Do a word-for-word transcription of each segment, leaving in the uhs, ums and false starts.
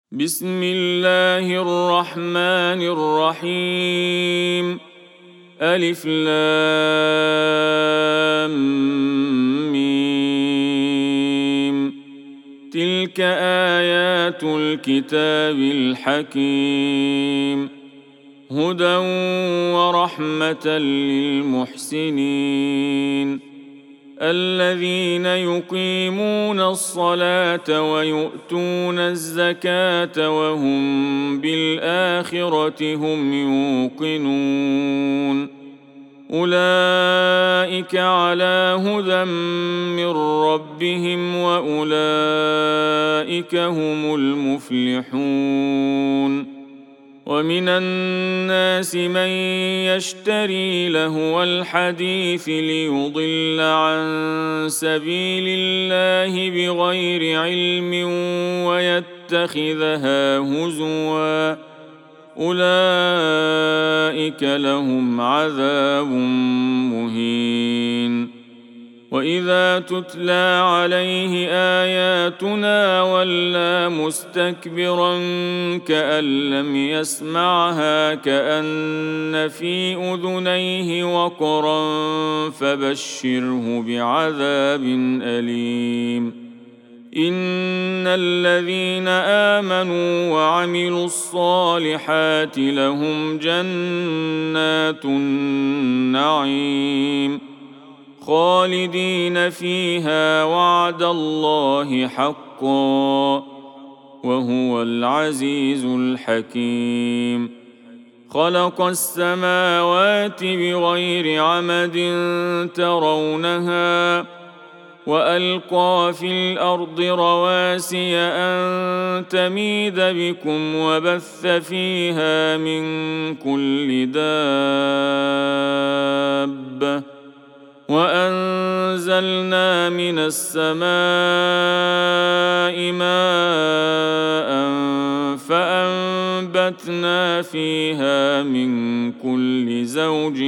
بسم الله الرحمن الرحيم. ألف لام ميم. تلك آيات الكتاب الحكيم، هدى ورحمة للمحسنين الذين يقيمون الصلاة ويؤتون الزكاة وهم بالآخرة هم يوقنون. أولئك على هدى من ربهم وأولئك هم المفلحون. ومن الناس من يشتري لهو الحديث ليضل عن سبيل الله بغير علم ويتخذها هزوا، أولئك لهم عذاب مهين. وإذا تتلى عليه آياتنا ولى مستكبرا كأن لم يسمعها كأن في أذنيه وقرا فبشره بعذاب أليم. إن الذين آمنوا وعملوا الصالحات لهم جنات النعيم خالدين فيها وعد الله حقا، وهو العزيز الحكيم. خلق السماوات بغير عمد ترونها وألقى في الأرض رواسي أن تميد بكم وبث فيها من كل دابة وأنزلنا من السماء ماء فأنبتنا فيها من كل زوج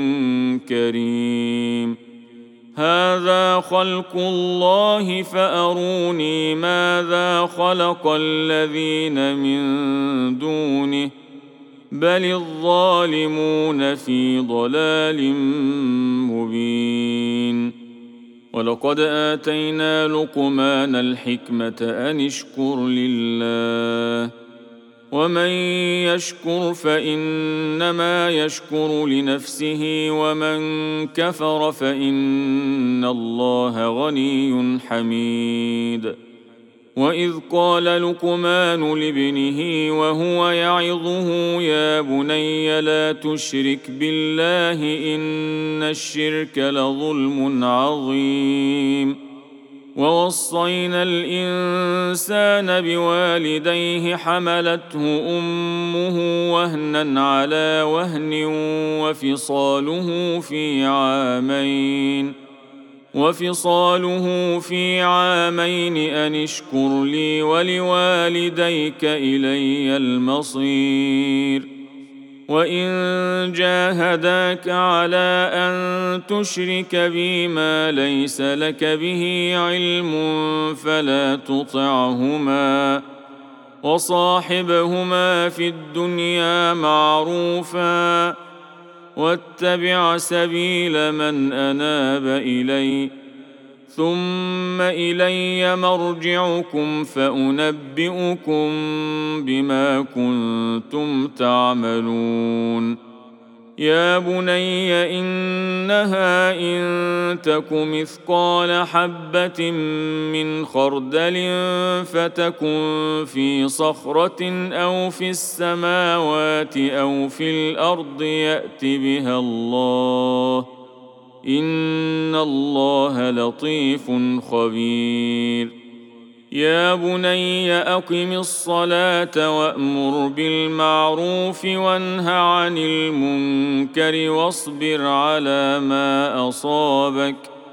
كريم. هذا خلق الله فأروني ماذا خلق الذين من دونه بل الظالمون في ضلال مبين. ولقد آتينا لقمان الحكمة أن اشكر لله، ومن يشكر فإنما يشكر لنفسه ومن كفر فإن الله غني حميد. وإذ قال لقمان لابنه وهو يعظه يا بني لا تشرك بالله إن الشرك لظلم عظيم. ووصينا الإنسان بوالديه حملته أمه وهنا على وهن وفصاله في عامين وفصاله في عامين أن اشكر لي ولوالديك إلي المصير. وإن جاهداك على أن تشرك بي ما ليس لك به علم فلا تطعهما وصاحبهما في الدنيا معروفا واتبع سبيل من أناب إلي ثم إلي مرجعكم فأنبئكم بما كنتم تعملون. يا بني إنها إن تك مثقال حبة من خردل فتكن في صخرة أو في السماوات أو في الأرض يأت بها الله، إن الله لطيف خبير. يا بني أقم الصلاة وأمر بالمعروف وانه عن المنكر واصبر على ما أصابك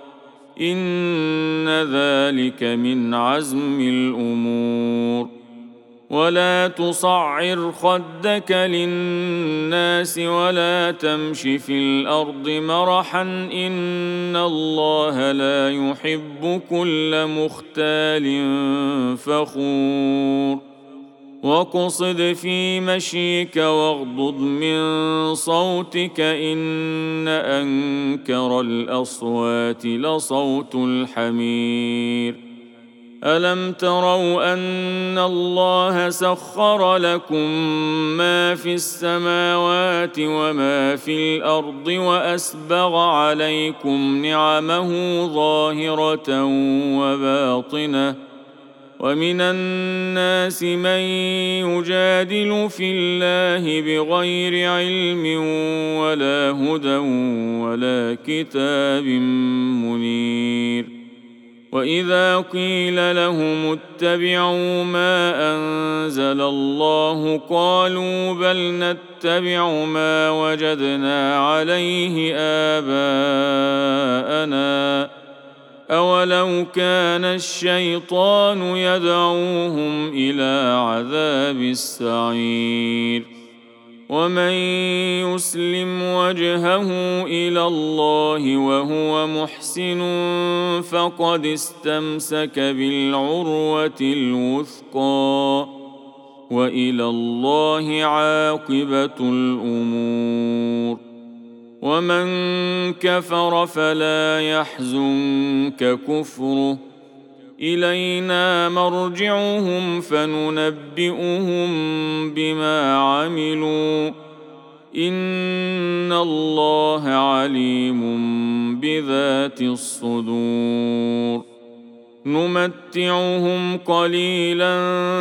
إن ذلك من عزم الأمور. ولا تصعر خدك للناس ولا تمش في الأرض مرحا إن الله لا يحب كل مختال فخور. واقصد في مشيك واغضض من صوتك إن أنكر الأصوات لصوت الحمير ألم تروا أن الله سخر لكم ما في السماوات وما في الأرض وأسبغ عليكم نعمه ظاهرة وباطنة ومن الناس من يجادل في الله بغير علم ولا هدى ولا كتاب منير وإذا قيل لهم اتبعوا ما أنزل الله قالوا بل نتبع ما وجدنا عليه آباءنا أولو كان الشيطان يدعوهم إلى عذاب السعير ومن يسلم وجهه إلى الله وهو محسن فقد استمسك بالعروة الوثقى وإلى الله عاقبة الأمور ومن كفر فلا يحزنك كفره إلينا مرجعهم فننبئهم بما عملوا إن الله عليم بذات الصدور نمتعهم قليلا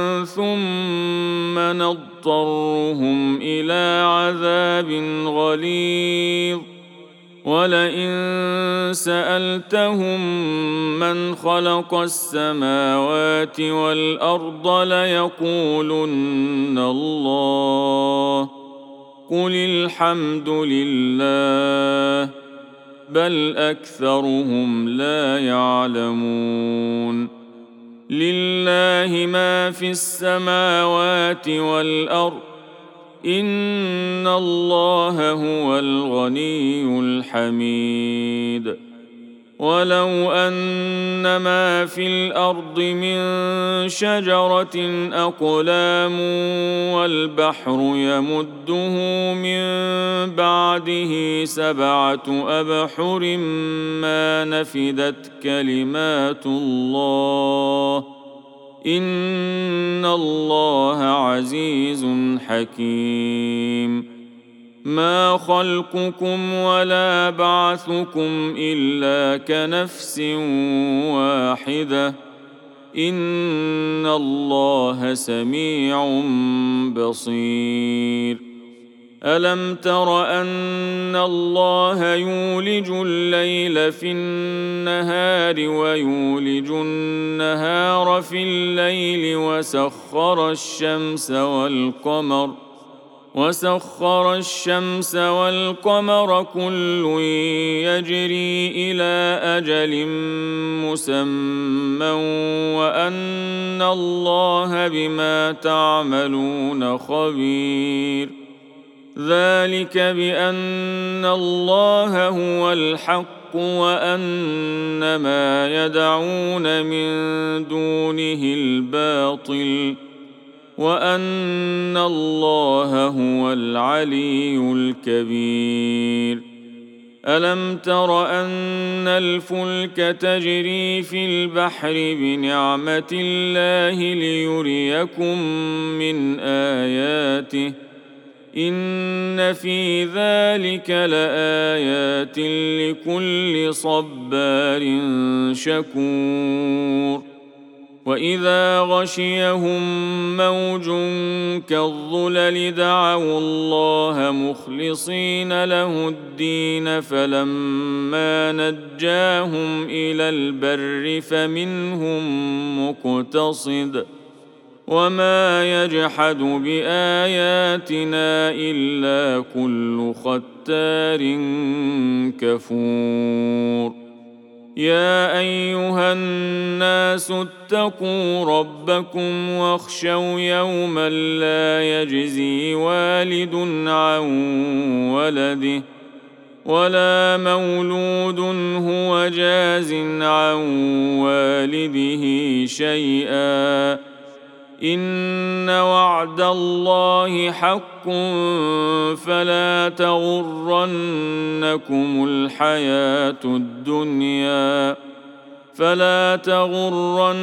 ثم نضطرهم إلى عذاب غليظ ولئن سألتهم من خلق السماوات والأرض ليقولن الله قل الحمد لله بل أكثرهم لا يعلمون لله ما في السماوات والأرض إن الله هو الغني الحميد ولو أن ما في الأرض من شجرة أقلام والبحر يمده من بعده سبعة أبحر ما نفدت كلمات الله إن الله عزيز حكيم ما خلقكم ولا بعثكم إلا كنفس واحدة إن الله سميع بصير ألم تر أن الله يولج الليل في النهار ويولج النهار في الليل وسخر الشمس والقمر وسخر الشمس والقمر كل يجري إلى أجل مسمى وأن الله بما تعملون خبير ذلك بأن الله هو الحق وأن ما يدعون من دونه الباطل وأن الله هو العلي الكبير ألم تر أن الفلك تجري في البحر بنعمة الله ليريكم من آياته إن في ذلك لآيات لكل صبار شكور وإذا غشيهم موج كالظلل دعوا الله مخلصين له الدين فلما نجاهم إلى البر فمنهم مقتصد وما يجحد بآياتنا إلا كل ختار كفور يا أيها الناس اتقوا ربكم واخشوا يوما لا يجزي والد عن ولده ولا مولود هو جاز عن والده شيئا إن وعد الله حق فلا تغرنكم الحياة الدنيا فلا تغرنكم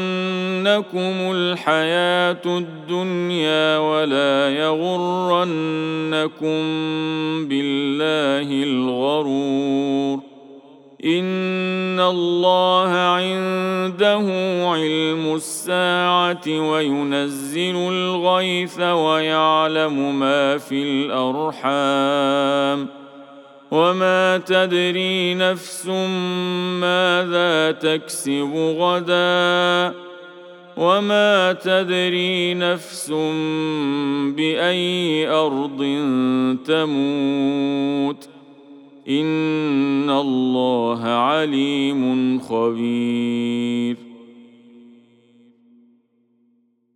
الحياة الدنيا ولا يغرنكم بالله الغرور إن الله عنده علم الساعة وينزل الغيث ويعلم ما في الأرحام وما تدري نفس ماذا تكسب غدا وما تدري نفس بأي أرض تموت إن الله عليم خبير